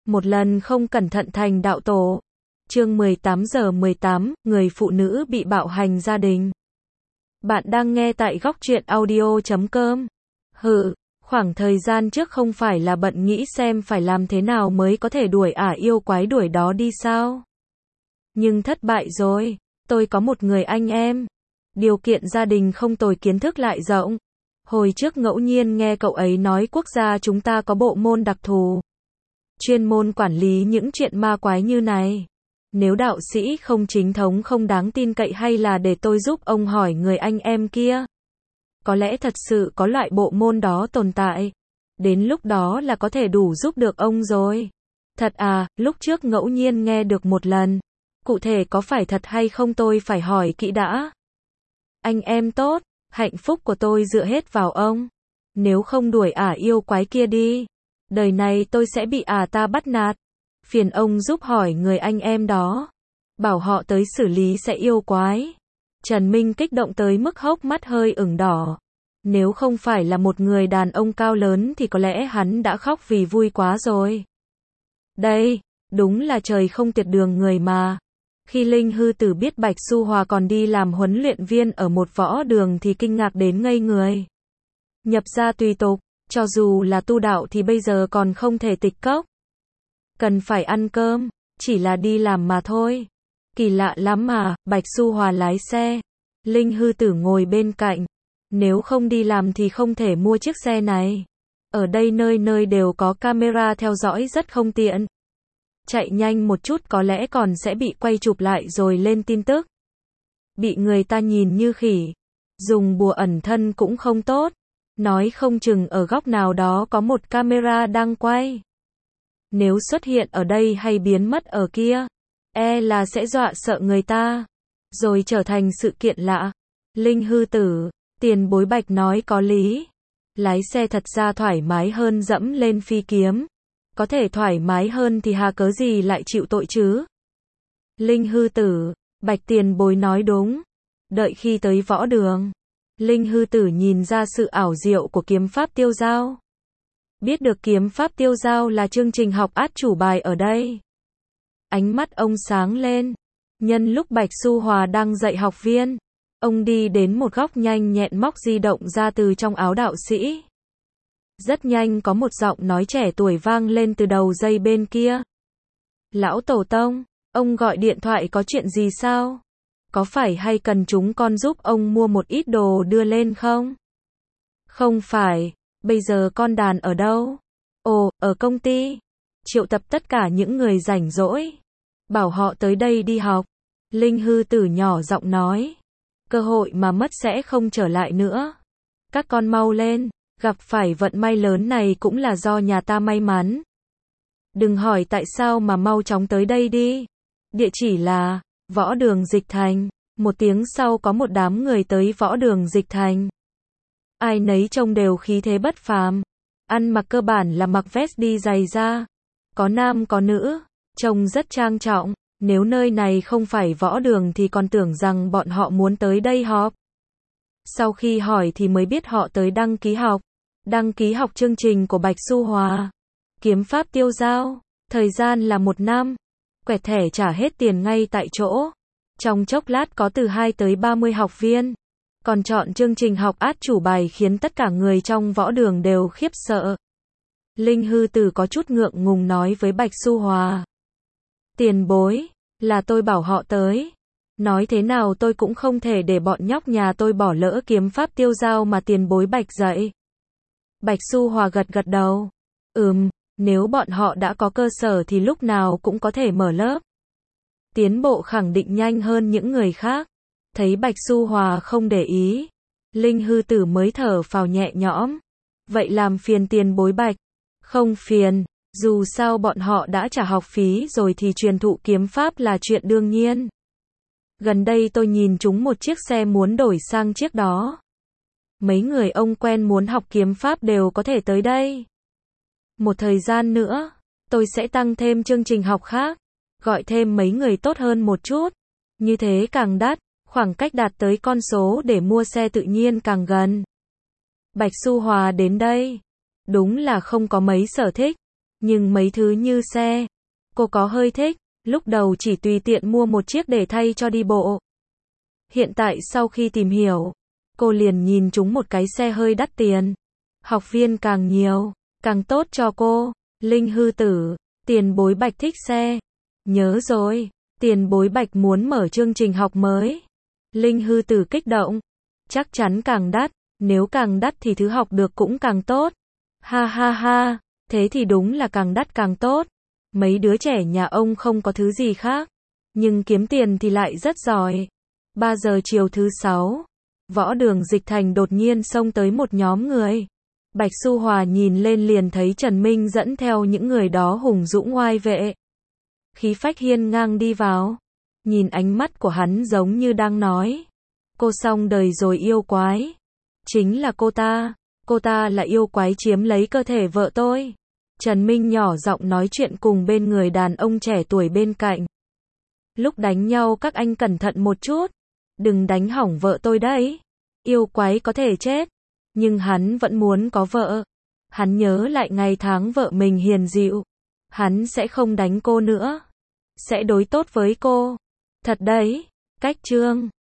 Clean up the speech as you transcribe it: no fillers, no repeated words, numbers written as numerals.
Một lần không cẩn thận thành đạo tổ. Chương 18:18, người phụ nữ bị bạo hành gia đình. Bạn đang nghe tại góc truyện audio.com. Khoảng thời gian trước không phải là bận nghĩ xem phải làm thế nào mới có thể đuổi yêu quái đuổi đó đi sao? Nhưng thất bại rồi, tôi có một người anh em. Điều kiện gia đình không tồi, kiến thức lại rộng. Hồi trước ngẫu nhiên nghe cậu ấy nói quốc gia chúng ta có bộ môn đặc thù, chuyên môn quản lý những chuyện ma quái như này. Nếu đạo sĩ không chính thống không đáng tin cậy hay là để tôi giúp ông hỏi người anh em kia? Có lẽ thật sự có loại bộ môn đó tồn tại. Đến lúc đó là có thể đủ giúp được ông rồi. Thật à, lúc trước ngẫu nhiên nghe được một lần. Cụ thể có phải thật hay không tôi phải hỏi kỹ đã. Anh em tốt, hạnh phúc của tôi dựa hết vào ông. Nếu không đuổi yêu quái kia đi, đời này tôi sẽ bị ta bắt nạt. Phiền ông giúp hỏi người anh em đó, bảo họ tới xử lý sẽ yêu quái. Trần Minh kích động tới mức hốc mắt hơi ửng đỏ. Nếu không phải là một người đàn ông cao lớn thì có lẽ hắn đã khóc vì vui quá rồi. Đây, đúng là trời không tuyệt đường người mà. Khi Linh Hư Tử biết Bạch Su Hòa còn đi làm huấn luyện viên ở một võ đường thì kinh ngạc đến ngây người. Nhập gia tùy tục, cho dù là tu đạo thì bây giờ còn không thể tịch cốc. Cần phải ăn cơm, chỉ là đi làm mà thôi. Kỳ lạ lắm mà, Bạch Su Hòa lái xe, Linh Hư Tử ngồi bên cạnh. Nếu không đi làm thì không thể mua chiếc xe này. Ở đây nơi nơi đều có camera theo dõi rất không tiện. Chạy nhanh một chút có lẽ còn sẽ bị quay chụp lại rồi lên tin tức. Bị người ta nhìn như khỉ. Dùng bùa ẩn thân cũng không tốt. Nói không chừng ở góc nào đó có một camera đang quay. Nếu xuất hiện ở đây hay biến mất ở kia, là sẽ dọa sợ người ta, rồi trở thành sự kiện lạ. Linh Hư Tử, tiền bối Bạch nói có lý. Lái xe thật ra thoải mái hơn dẫm lên phi kiếm. Có thể thoải mái hơn thì hà cớ gì lại chịu tội chứ? Linh Hư Tử, Bạch tiền bối nói đúng. Đợi khi tới võ đường, Linh Hư Tử nhìn ra sự ảo diệu của kiếm pháp tiêu dao. Biết được kiếm pháp tiêu dao là chương trình học át chủ bài ở đây. Ánh mắt ông sáng lên. Nhân lúc Bạch Su Hòa đang dạy học viên, ông đi đến một góc nhanh nhẹn móc di động ra từ trong áo đạo sĩ. Rất nhanh có một giọng nói trẻ tuổi vang lên từ đầu dây bên kia. Lão Tổ Tông, ông gọi điện thoại có chuyện gì sao? Có phải hay cần chúng con giúp ông mua một ít đồ đưa lên không? Không phải, bây giờ con đàn ở đâu? Ồ, ở công ty. Triệu tập tất cả những người rảnh rỗi. Bảo họ tới đây đi học. Linh Hư Tử nhỏ giọng nói. Cơ hội mà mất sẽ không trở lại nữa. Các con mau lên. Gặp phải vận may lớn này cũng là do nhà ta may mắn. Đừng hỏi tại sao mà mau chóng tới đây đi. Địa chỉ là võ đường Dịch Thành. Một tiếng sau có một đám người tới võ đường Dịch Thành. Ai nấy trông đều khí thế bất phàm. Ăn mặc cơ bản là mặc vest đi giày da. Có nam có nữ. Trông rất trang trọng. Nếu nơi này không phải võ đường thì còn tưởng rằng bọn họ muốn tới đây họp. Sau khi hỏi thì mới biết họ tới đăng ký học. Đăng ký học chương trình của Bạch Su Hòa. Kiếm pháp tiêu dao. Thời gian là 1 năm. Quẹt thẻ trả hết tiền ngay tại chỗ. Trong chốc lát có từ 2 tới 30 học viên. Còn chọn chương trình học át chủ bài khiến tất cả người trong võ đường đều khiếp sợ. Linh Hư Tử có chút ngượng ngùng nói với Bạch Su Hòa. Tiền bối, là tôi bảo họ tới. Nói thế nào tôi cũng không thể để bọn nhóc nhà tôi bỏ lỡ kiếm pháp tiêu dao mà tiền bối Bạch dạy. Bạch Su Hòa gật gật đầu. Nếu bọn họ đã có cơ sở thì lúc nào cũng có thể mở lớp. Tiến bộ khẳng định nhanh hơn những người khác. Thấy Bạch Su Hòa không để ý, Linh Hư Tử mới thở phào nhẹ nhõm. Vậy làm phiền tiền bối Bạch. Không phiền, dù sao bọn họ đã trả học phí rồi thì truyền thụ kiếm pháp là chuyện đương nhiên. Gần đây tôi nhìn chúng một chiếc xe muốn đổi sang chiếc đó. Mấy người ông quen muốn học kiếm pháp đều có thể tới đây. Một thời gian nữa, tôi sẽ tăng thêm chương trình học khác. Gọi thêm mấy người tốt hơn một chút. Như thế càng đắt. Khoảng cách đạt tới con số để mua xe tự nhiên càng gần. Bạch Su Hòa đến đây. Đúng là không có mấy sở thích. Nhưng mấy thứ như xe, cô có hơi thích, lúc đầu chỉ tùy tiện mua một chiếc để thay cho đi bộ. Hiện tại sau khi tìm hiểu, cô liền nhìn trúng một cái xe hơi đắt tiền. Học viên càng nhiều, càng tốt cho cô. Linh Hư Tử, Tiền Bối Bạch thích xe. Nhớ rồi, Tiền Bối Bạch muốn mở chương trình học mới. Linh Hư Tử kích động. Chắc chắn càng đắt, nếu càng đắt thì thứ học được cũng càng tốt. Ha ha ha, thế thì đúng là càng đắt càng tốt. Mấy đứa trẻ nhà ông không có thứ gì khác, nhưng kiếm tiền thì lại rất giỏi. 3 giờ chiều thứ 6, Võ Đường Dịch Thành đột nhiên xông tới một nhóm người. Bạch Xu Hòa nhìn lên liền thấy Trần Minh dẫn theo những người đó hùng dũng oai vệ. Khí phách hiên ngang đi vào. Nhìn ánh mắt của hắn giống như đang nói, cô xong đời rồi yêu quái. Chính là cô ta là yêu quái chiếm lấy cơ thể vợ tôi. Trần Minh nhỏ giọng nói chuyện cùng bên người đàn ông trẻ tuổi bên cạnh. Lúc đánh nhau các anh cẩn thận một chút, đừng đánh hỏng vợ tôi đấy. Yêu quái có thể chết, nhưng hắn vẫn muốn có vợ. Hắn nhớ lại ngày tháng vợ mình hiền dịu. Hắn sẽ không đánh cô nữa, sẽ đối tốt với cô. Thật đấy, cách chương